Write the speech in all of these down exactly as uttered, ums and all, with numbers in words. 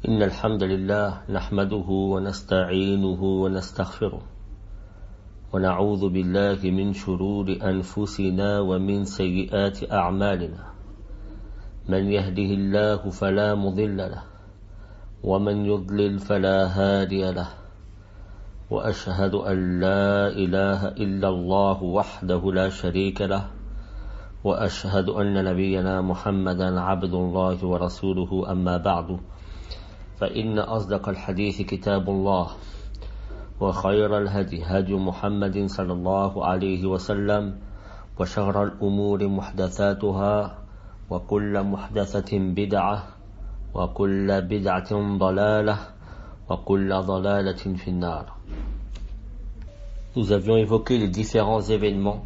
إن الحمد لله نحمده ونستعينه ونستغفره ونعوذ بالله من شرور أنفسنا ومن سيئات أعمالنا من يهده الله فلا مضل له ومن يضلل فلا هادي له وأشهد أن لا إله إلا الله وحده لا شريك له وأشهد أن نبينا محمدا عبد الله ورسوله أما بعد فإن أصدق الحديث كتاب الله وخير الهدي هدي محمد صلى الله عليه وسلم وشر الأمور محدثاتها وكل محدثة بدعة وكل بدعة ضلالة وكل ضلالة في النار. Nous avions évoqué les différents événements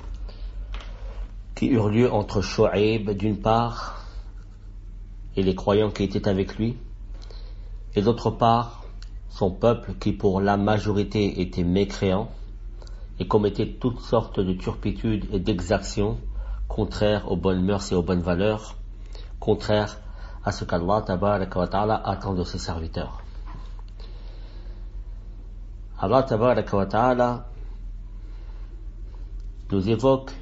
qui eurent lieu entre Shu'aib d'une part et les croyants qui étaient avec lui, et d'autre part son peuple qui pour la majorité était mécréant et commettait toutes sortes de turpitudes et d'exactions contraires aux bonnes mœurs et aux bonnes valeurs, contraires à ce qu'Allah tabaraka wa ta'ala attend de ses serviteurs. Allah tabaraka wa ta'ala nous évoque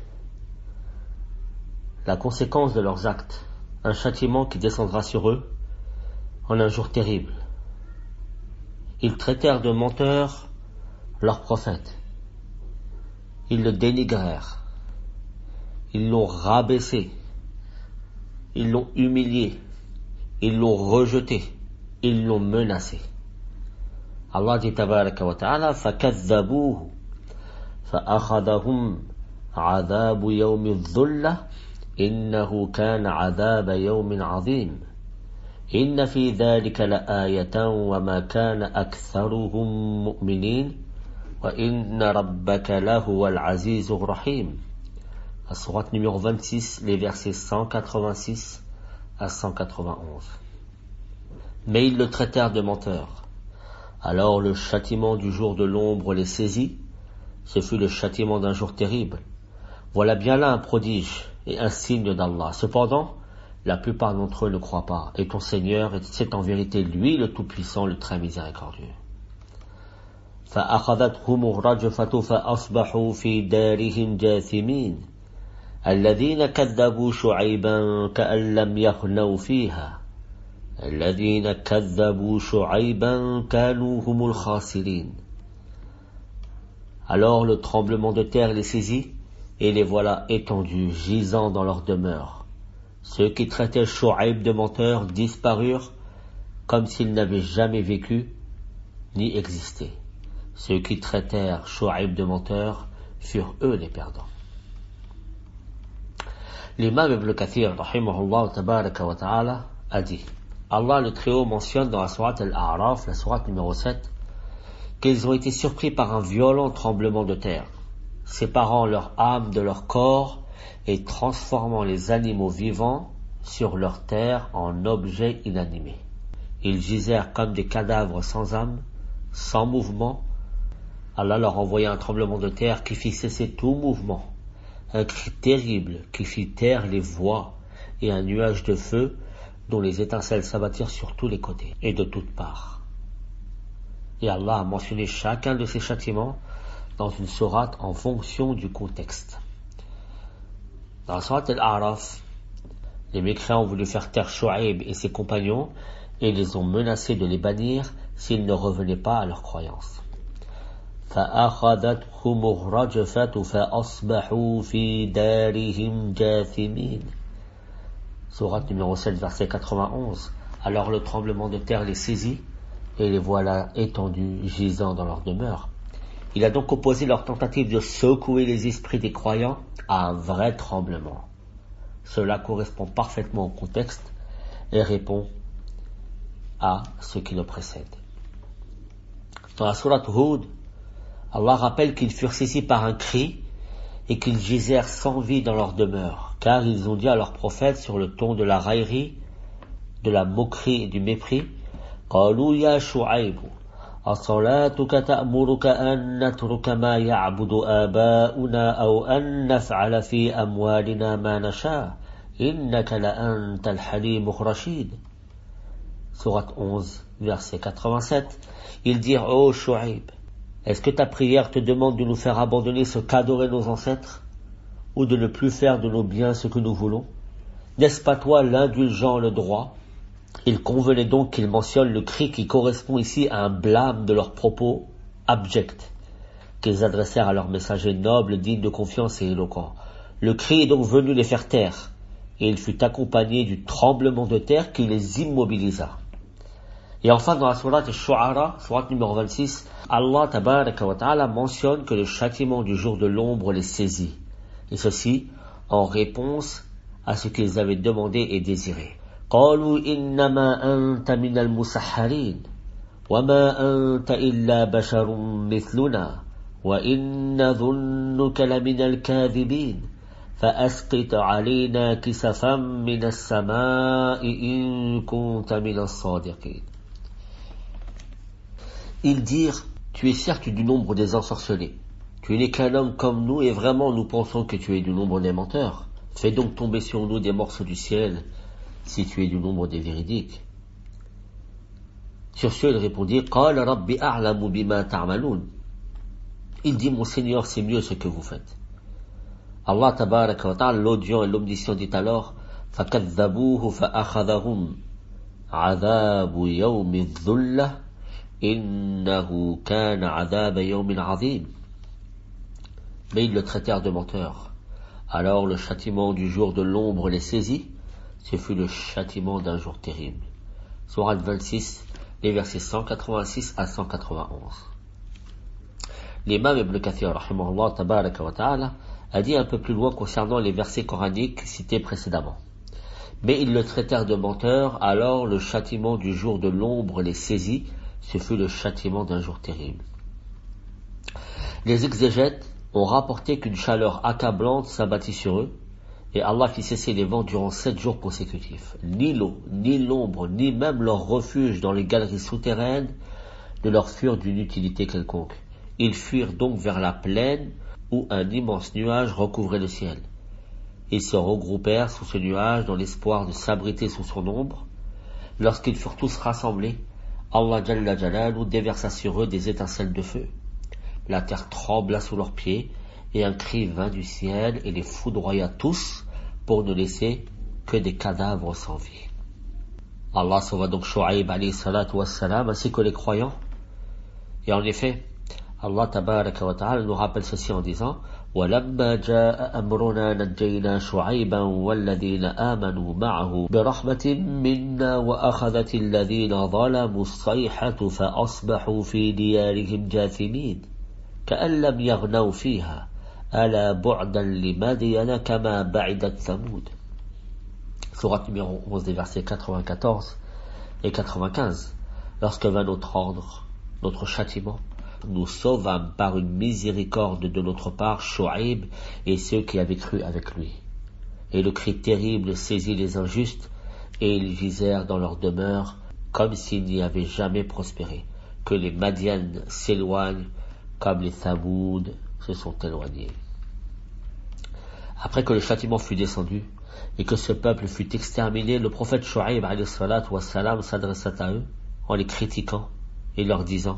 la conséquence de leurs actes, un châtiment qui descendra sur eux en un jour terrible. Ils traitèrent de menteurs leur prophète. Ils le dénigrèrent. Ils l'ont rabaissé. Ils l'ont humilié. Ils l'ont rejeté. Ils l'ont menacé. Allah dit tabaraka wa ta'ala فَكَذَّبُوهُ فَأَخَذَهُمْ عَذَابُ يَوْمِ الظُّلَّةِ إِنَّهُ كَانَ عَذَابَ يَوْمٍ عَظِيمٍ إِنَّ فِي ذَلِكَ لَآيَةً وَمَا كَانَ أَكْثَرُهُم مُؤْمِنِينَ وَإِنَّ رَبَّكَ لَهُوَ الْعَزِيزُ الرَّحِيمُ. La sourate numéro vingt-six, les versets cent quatre-vingt-six à cent quatre-vingt-onze. Mais ils le traitèrent de menteur. Alors le châtiment du jour de l'ombre les saisit. Ce fut le châtiment d'un jour terrible. Voilà bien là un prodige et un signe d'Allah. Cependant, la plupart d'entre eux ne croient pas. Et ton Seigneur, c'est en vérité lui le Tout-Puissant, le très miséricordieux. فَأَخَذَتْهُمُ الرَّجْفَةُ فَأَصْبَحُوا فِي دَارِهِمْ جَاثِمِينَ الَّذِينَ كَذَّبُوا شُعَيْبًا كَأَن لَّمْ يَغْنَوْا فِيهَا الَّذِينَ كَذَّبُوا شُعَيْبًا كَانُوا هُمُ الْخَاسِرِينَ. Alors le tremblement de terre les saisit, et les voilà étendus, gisant dans leur demeure. Ceux qui traitaient Shu'aib de menteur disparurent comme s'ils n'avaient jamais vécu ni existé. Ceux qui traitèrent Shu'aib de menteur furent eux les perdants. L'imam Ibn Kathir, rahimahullah tabaraka wa ta'ala, a dit: Allah le Très-Haut mentionne dans la sourate Al-A'raf, la sourate numéro sept, qu'ils ont été surpris par un violent tremblement de terre, séparant leur âme de leur corps et transformant les animaux vivants sur leur terre en objets inanimés. Ils gisèrent comme des cadavres sans âme, sans mouvement. Allah leur envoya un tremblement de terre qui fit cesser tout mouvement, un cri terrible qui fit taire les voix et un nuage de feu dont les étincelles s'abattirent sur tous les côtés et de toutes parts. Et Allah a mentionné chacun de ces châtiments dans une sourate en fonction du contexte. Dans la sourate Al-A'raf, les mécréants ont voulu faire taire Shu'aib et ses compagnons et les ont menacés de les bannir s'ils ne revenaient pas à leur croyance. فَأَخَذَتْهُمُ الرَّجْفَةُ فَأَصْبَحُوا فِي دَارِهِمْ جَاثِمِينَ. Sourate numéro sept, verset quatre-vingt-onze. Alors le tremblement de terre les saisit et les voilà étendus, gisant dans leur demeure. Il a donc opposé leur tentative de secouer les esprits des croyants à un vrai tremblement. Cela correspond parfaitement au contexte et répond à ce qui le précède. Dans la sourate Hud, Allah rappelle qu'ils furent saisis par un cri et qu'ils gisèrent sans vie dans leur demeure, car ils ont dit à leur prophète sur le ton de la raillerie, de la moquerie et du mépris: قالوا يا شعيب أصلاتك تأمرك أن نترك ما يعبد آباؤنا أو أن نفعل في أموالنا ما نشاء إنك لأنت الحليم الرشيد. Sourate onze, verset quatre-vingt-sept, ils dirent, ô Shu'aib, est-ce que ta prière te demande de nous faire abandonner ce qu'adoraient nos ancêtres, ou de ne plus faire de nos biens ce que nous voulons? N'est-ce pas toi l'indulgent, le droit? Il convenait donc qu'ils mentionnent le cri qui correspond ici à un blâme de leurs propos abjects, qu'ils adressèrent à leurs messagers nobles, dignes de confiance et éloquents. Le cri est donc venu les faire taire, et il fut accompagné du tremblement de terre qui les immobilisa. Et enfin, dans la sourate Al-Shu'ara, sourate numéro vingt-six, Allah tabaraka wa ta'ala mentionne que le châtiment du jour de l'ombre les saisit, et ceci en réponse à ce qu'ils avaient demandé et désiré. قالوا إنما أنت من المسحرين وما أنت إلا بشر مثلنا وإن ظنك لمن الكاذبين فأسقط علينا كسفا من السماء إن كنت من الصادقين. Ils dirent, tu es certes du nombre des ensorcelés. Tu n'es qu'un homme comme nous et vraiment nous pensons que tu es du nombre des menteurs. Fais donc tomber sur nous des morceaux du ciel si tu es du nombre des véridiques. Sur ce, il répondit, قال ربي أعلم بما تعملون. Il dit, mon Seigneur, c'est mieux ce que vous faites. Allah tabaraka wa ta'ala, l'audient et l'omniscient, dit alors, فكذبوه فأخذهم عذاب يوم الذلة إنه كان عذاب يوم عظيم. Mais ils le traitèrent de menteur. Alors le châtiment du jour de l'ombre les saisit. Ce fut le châtiment d'un jour terrible. Sourate vingt-six, les versets cent quatre-vingt-six à cent quatre-vingt-onze. L'imam Ibn Kathir, rahimahullah tabaraka wa ta'ala, a dit un peu plus loin concernant les versets coraniques cités précédemment. Mais ils le traitèrent de menteur, alors le châtiment du jour de l'ombre les saisit, ce fut le châtiment d'un jour terrible. Les exégètes ont rapporté qu'une chaleur accablante s'abattit sur eux, et Allah fit cesser les vents durant sept jours consécutifs. Ni l'eau, ni l'ombre, ni même leur refuge dans les galeries souterraines ne leur furent d'une utilité quelconque. Ils fuirent donc vers la plaine où un immense nuage recouvrait le ciel. Ils se regroupèrent sous ce nuage dans l'espoir de s'abriter sous son ombre. Lorsqu'ils furent tous rassemblés, Allah Jalla Jalaluhu déversa sur eux des étincelles de feu. La terre trembla sous leurs pieds, et un cri vint du ciel et les foudroya tous pour ne laisser que des cadavres sans vie. Allah sauva donc Shu'aib alayhi salatu wassalam ainsi que les croyants. Et en effet, Allah tabaraka wa ta'ala nous rappelle ceci en disant وَلَمَّا جَاءَ أَمْرُنَا نَجَّيْنَا شُعَيْبًا وَالَّذِينَ آمَنُوا مَعَهُ بِرَحْمَةٍ مِنَّا وَأَخَذَتِ الَّذِينَ ظَلَمُوا الصَّيْحَةُ فَأَصْبَحُوا فِي دِيَارِهِمْ جَاثِمِينَ كَأَن لَّمْ يَغْنَوْا فِيهَا أَلَا بُعْدًا لِمَدْيَنَ كَمَا بَعِدَتْ ثَمُودَ. Sourate numéro onze des versets quatre-vingt-quatorze et quatre-vingt-quinze. Lorsque vint notre ordre, notre châtiment, nous sauvâmes par une miséricorde de notre part Shu'aib et ceux qui avaient cru avec lui. Et le cri terrible saisit les injustes, et ils gisèrent dans leur demeure comme s'ils n'y avaient jamais prospéré, que les Madianes s'éloignent comme les Thamoud se sont éloignés. Après que le châtiment fut descendu et que ce peuple fut exterminé, le prophète Shu'aib alayhi salatu wassalam s'adressa à eux en les critiquant et leur disant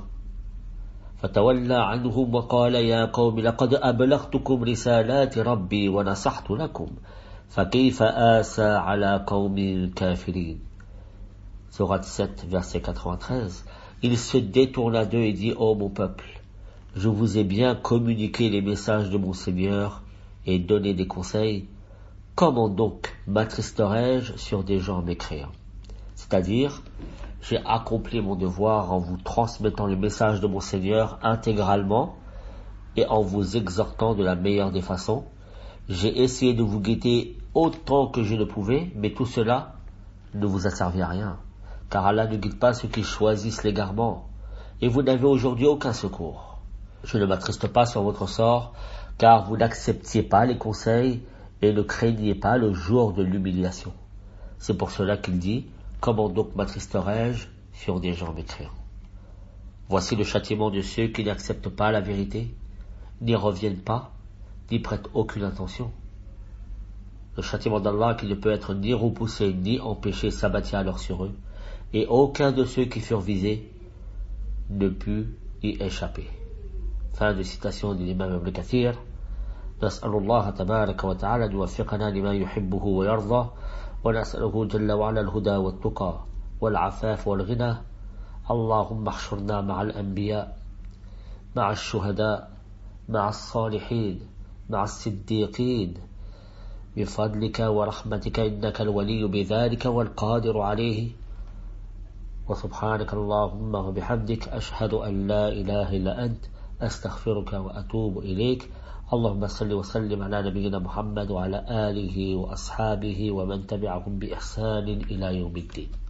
فتولى عنهم وقال يا قوم لقد أبلغتكم رسالات ربي ونصحت لكم فكيف آسى على قوم كافرين. Sourate sept, verset quatre-vingt-treize. Il se détourna d'eux et dit, ô mon peuple, je vous ai bien communiqué les messages de mon Seigneur et donné des conseils. Comment donc m'attristerai-je sur des gens mécréants? C'est-à-dire, j'ai accompli mon devoir en vous transmettant le message de mon Seigneur intégralement et en vous exhortant de la meilleure des façons. J'ai essayé de vous guider autant que je le pouvais, mais tout cela ne vous a servi à rien, car Allah ne guide pas ceux qui choisissent l'égarement, et vous n'avez aujourd'hui aucun secours. Je ne m'attriste pas sur votre sort, car vous n'acceptiez pas les conseils et ne craignez pas le jour de l'humiliation. C'est pour cela qu'il dit, comment donc m'attristerai-je sur des gens mécréants? Voici le châtiment de ceux qui n'acceptent pas la vérité, n'y reviennent pas, n'y prêtent aucune attention. Le châtiment d'Allah qui ne peut être ni repoussé ni empêché s'abattit alors sur eux, et aucun de ceux qui furent visés ne put y échapper. Fin de citation de l'imam Ibn Kathir. نسأل الله تبارك وتعالى أن يوفقنا لما يحبه ويرضى ونسأله جل وعلا الهدى والتقى والعفاف والغنى. اللهم احشرنا مع الأنبياء مع الشهداء مع الصالحين مع الصديقين بفضلك ورحمتك إنك الولي بذلك والقادر عليه. وسبحانك اللهم وبحمدك أشهد أن لا إله إلا أنت أستغفرك وأتوب إليك. اللهم صل وسلم على نبينا محمد وعلى آله وأصحابه ومن تبعهم بإحسان إلى يوم الدين.